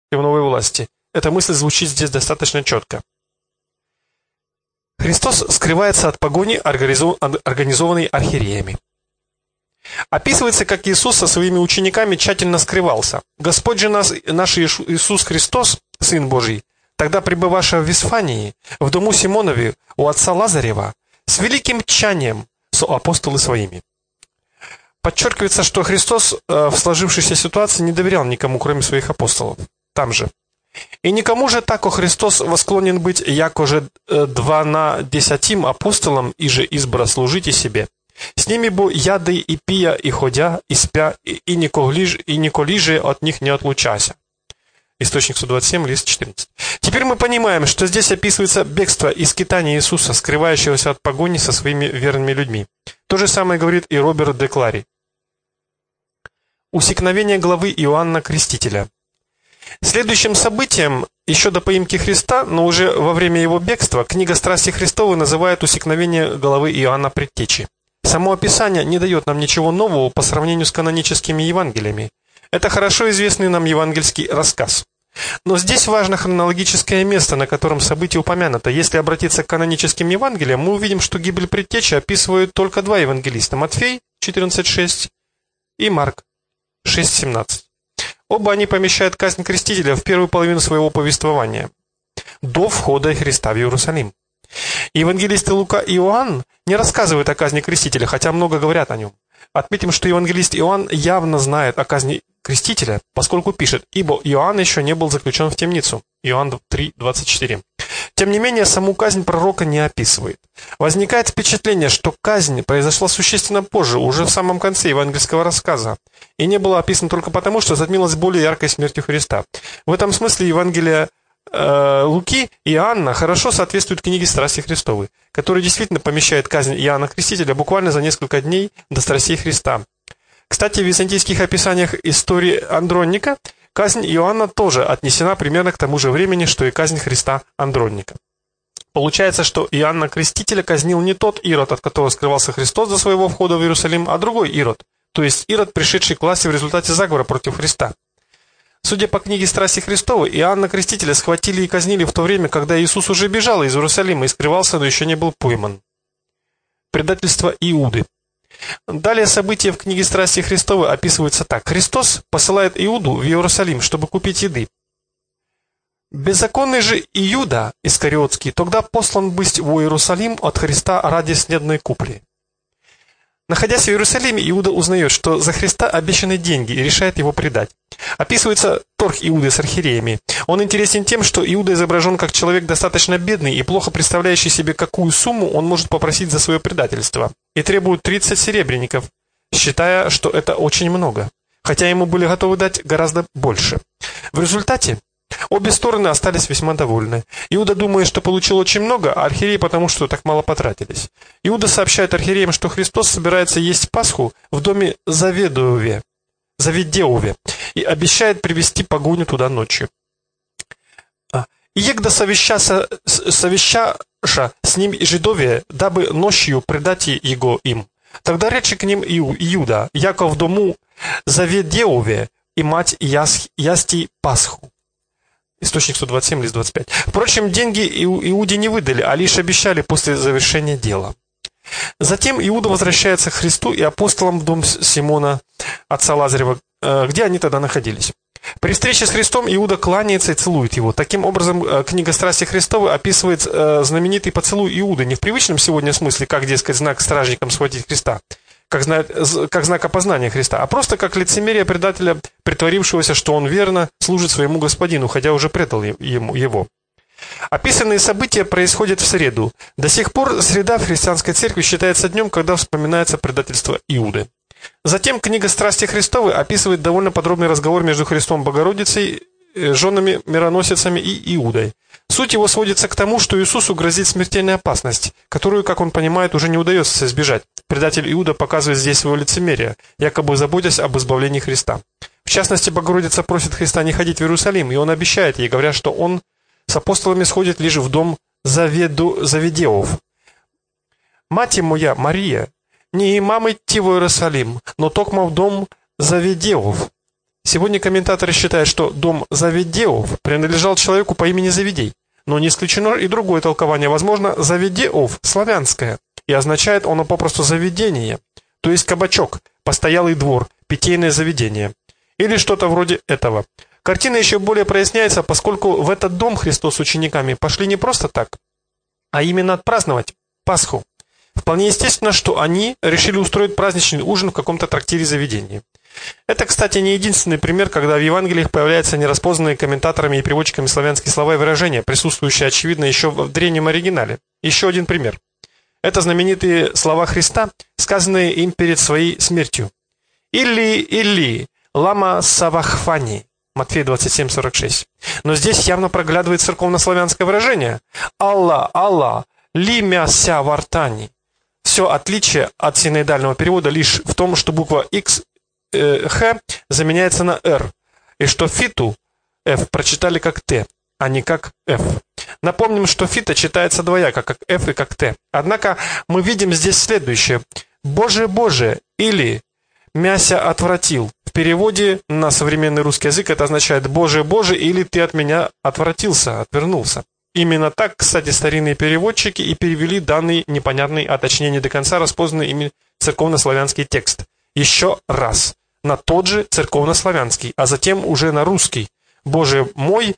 против новой власти. Эта мысль звучит здесь достаточно четко. Христос скрывается от погони, организованной архиереями. Описывается, как Иисус со своими учениками тщательно скрывался. Господь же наш Иисус Христос, Сын Божий, тогда пребывавший в Висфании, в дому Симонове у отца Лазарева, с великим тщанием со апостолы своими. Подчеркивается, что Христос в сложившейся ситуации не доверял никому, кроме своих апостолов. Там же. «И никому же тако Христос восклонен быть, яко же 12 апостолам, и же избра служите себе. С ними бо яды и пия, и ходя, и спя, и николи же от них не отлучася». Источник 127, лист 14. Теперь мы понимаем, что здесь описывается бегство и скитание Иисуса, скрывающегося от погони со своими верными людьми. То же самое говорит и Роберт де Клари. Усекновение главы Иоанна Крестителя. Следующим событием, еще до поимки Христа, но уже во время его бегства, книга «Страсти Христовы» называет усекновение головы Иоанна Предтечи. Само описание не дает нам ничего нового по сравнению с каноническими Евангелиями. Это хорошо известный нам евангельский рассказ. Но здесь важно хронологическое место, на котором событие упомянуто. Если обратиться к каноническим Евангелиям, мы увидим, что гибель Предтечи описывают только два евангелиста – Матфей 14:6 и Марк 6:17. Оба они помещают казнь Крестителя в первую половину своего повествования, до входа Христа в Иерусалим. Евангелисты Лука и Иоанн не рассказывают о казни Крестителя, хотя много говорят о нем. Отметим, что евангелист Иоанн явно знает о казни Крестителя, поскольку пишет: «Ибо Иоанн еще не был заключен в темницу». Иоанн 3:24. Тем не менее, саму казнь пророка не описывает. Возникает впечатление, что казнь произошла существенно позже, уже в самом конце евангельского рассказа, и не была описана только потому, что затмилась более яркой смертью Христа. В этом смысле Евангелие Луки и Иоанна хорошо соответствуют книге «Страсти Христовы», которая действительно помещает казнь Иоанна Крестителя буквально за несколько дней до страстей Христа. Кстати, в византийских описаниях истории Андроника казнь Иоанна тоже отнесена примерно к тому же времени, что и казнь Христа Андроника. Получается, что Иоанна Крестителя казнил не тот Ирод, от которого скрывался Христос до своего входа в Иерусалим, а другой Ирод, то есть Ирод, пришедший к власти в результате заговора против Христа. Судя по книге «Страсти Христовы», Иоанна Крестителя схватили и казнили в то время, когда Иисус уже бежал из Иерусалима и скрывался, но еще не был пойман. Предательство Иуды. Далее события в книге «Страсти Христовы» описываются так. Христос посылает Иуду в Иерусалим, чтобы купить еды. «Беззаконный же Иуда Искариотский тогда послан быть в Иерусалим от Христа ради снедной купли». Находясь в Иерусалиме, Иуда узнает, что за Христа обещаны деньги, и решает его предать. Описывается торг Иуды с архиереями. Он интересен тем, что Иуда изображен как человек достаточно бедный и плохо представляющий себе, какую сумму он может попросить за свое предательство, и требует 30 серебряников, считая, что это очень много, хотя ему были готовы дать гораздо больше. В результате обе стороны остались весьма довольны. Иуда думает, что получил очень много, а архиереи потому, что так мало потратились. Иуда сообщает архиереям, что Христос собирается есть Пасху в доме Заведеове, и обещает привести погоню туда ночью. «И егда совещаша с ним и жидове, дабы ночью предать его им. Тогда речи к ним Иуда, яко в дому Заведеове и мать ясти Пасху». Источник 127, лист 25. Впрочем, деньги Иуде не выдали, а лишь обещали после завершения дела. Затем Иуда возвращается к Христу и апостолам в дом Симона, отца Лазарева, где они тогда находились. При встрече с Христом Иуда кланяется и целует его. Таким образом, книга «Страсти Христовы» описывает знаменитый поцелуй Иуды не в привычном сегодня смысле, как, дескать, знак стражникам схватить Христа, как знак опознания Христа, а просто как лицемерие предателя, притворившегося, что он верно служит своему господину, хотя уже предал его. Описанные события происходят в среду. До сих пор среда в христианской церкви считается днем, когда вспоминается предательство Иуды. Затем книга «Страсти Христовы» описывает довольно подробный разговор между Христом Богородицей, женами мироносицами и Иудой. Суть его сводится к тому, что Иисусу грозит смертельная опасность, которую, как он понимает, уже не удается избежать. Предатель Иуда показывает здесь свое лицемерие, якобы заботясь об избавлении Христа. В частности, Богородица просит Христа не ходить в Иерусалим, и он обещает ей, говоря, что он с апостолами сходит лишь в дом Заведеов. «Мать моя, Мария, не имам идти в Иерусалим, но токмо в дом Заведеов, Сегодня комментаторы считают, что дом Заведеов принадлежал человеку по имени Завидей, но не исключено и другое толкование. Возможно, Заведеов славянское, и означает оно попросту заведение, то есть кабачок, постоялый двор, питейное заведение, или что-то вроде этого. Картина еще более проясняется, поскольку в этот дом Христос с учениками пошли не просто так, а именно отпраздновать Пасху. Вполне естественно, что они решили устроить праздничный ужин в каком-то трактире-заведении. Это, кстати, не единственный пример, когда в Евангелиях появляются нераспознанные комментаторами и переводчиками славянские слова и выражения, присутствующие, очевидно, еще в древнем оригинале. Еще один пример. Это знаменитые слова Христа, сказанные им перед своей смертью. «Илли, лама савахфани». Матфея 27:46. Но здесь явно проглядывает церковнославянское выражение. «Алла, ли мяся вартани». Все отличие от синоидального перевода лишь в том, что буква X, Х заменяется на Р, и что фиту F прочитали как Т, а не как F. Напомним, что фита читается двояко, как F и как Т. Однако мы видим здесь следующее. «Боже» или «мяся отвратил». В переводе на современный русский язык это означает «Боже» или «ты от меня отвратился, отвернулся». Именно так, кстати, старинные переводчики и перевели данный непонятный, а точнее не до конца распознанный ими церковнославянский текст. Еще раз. На тот же церковнославянский, а затем уже на русский. Боже мой,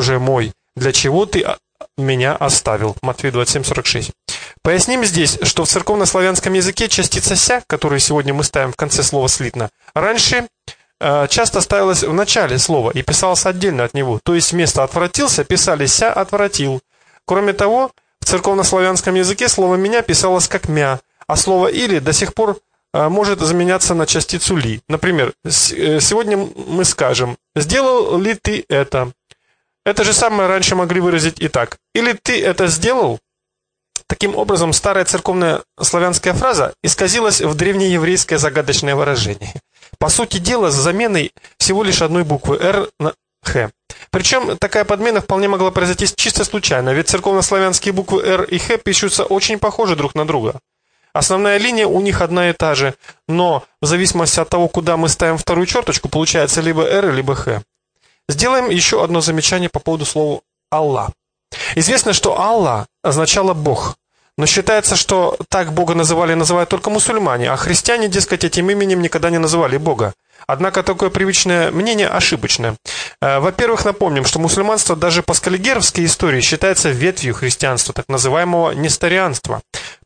для чего ты меня оставил?» Матфея 27:46. Поясним здесь, что в церковнославянском языке частица «ся», которую сегодня мы ставим в конце слова «слитно», раньше часто ставилась в начале слова и писалась отдельно от него. То есть вместо «отвратился» писали «ся отвратил». Кроме того, в церковнославянском языке слово «меня» писалось как «мя», а слово «или» до сих пор может заменяться на частицу «ли». Например, сегодня мы скажем «сделал ли ты это?». Это же самое раньше могли выразить и так. «Или ты это сделал?». Таким образом, старая церковная славянская фраза исказилась в древнееврейское загадочное выражение. По сути дела, с заменой всего лишь одной буквы «р» на «х». Причем такая подмена вполне могла произойти чисто случайно, ведь церковнославянские буквы «р» и «х» пишутся очень похожи друг на друга. Основная линия у них одна и та же, но в зависимости от того, куда мы ставим вторую черточку, получается либо «р», либо «х». Сделаем еще одно замечание по поводу слова «Аллах». Известно, что «Аллах» означало «Бог». Но считается, что так Бога называют только мусульмане, а христиане, дескать, этим именем никогда не называли Бога. Однако такое привычное мнение ошибочное. Во-первых, напомним, что мусульманство даже по скаллигеровской истории считается ветвью христианства, так называемого несторианства.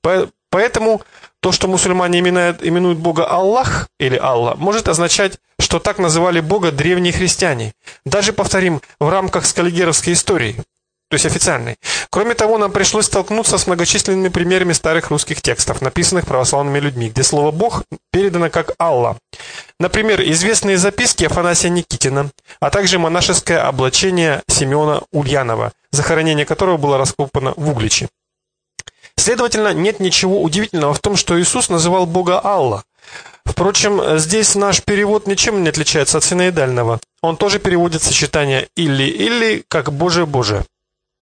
Поэтому то, что мусульмане именуют Бога Аллах или Алла, может означать, что так называли Бога древние христиане. Даже, повторим, в рамках скаллигеровской истории. То есть официальной. Кроме того, нам пришлось столкнуться с многочисленными примерами старых русских текстов, написанных православными людьми, где слово «Бог» передано как «Алла». Например, известные записки Афанасия Никитина, а также монашеское облачение Симеона Ульянова, захоронение которого было раскопано в Угличе. Следовательно, нет ничего удивительного в том, что Иисус называл Бога Алла. Впрочем, здесь наш перевод ничем не отличается от синоидального. Он тоже переводит сочетание «илли» как «Боже».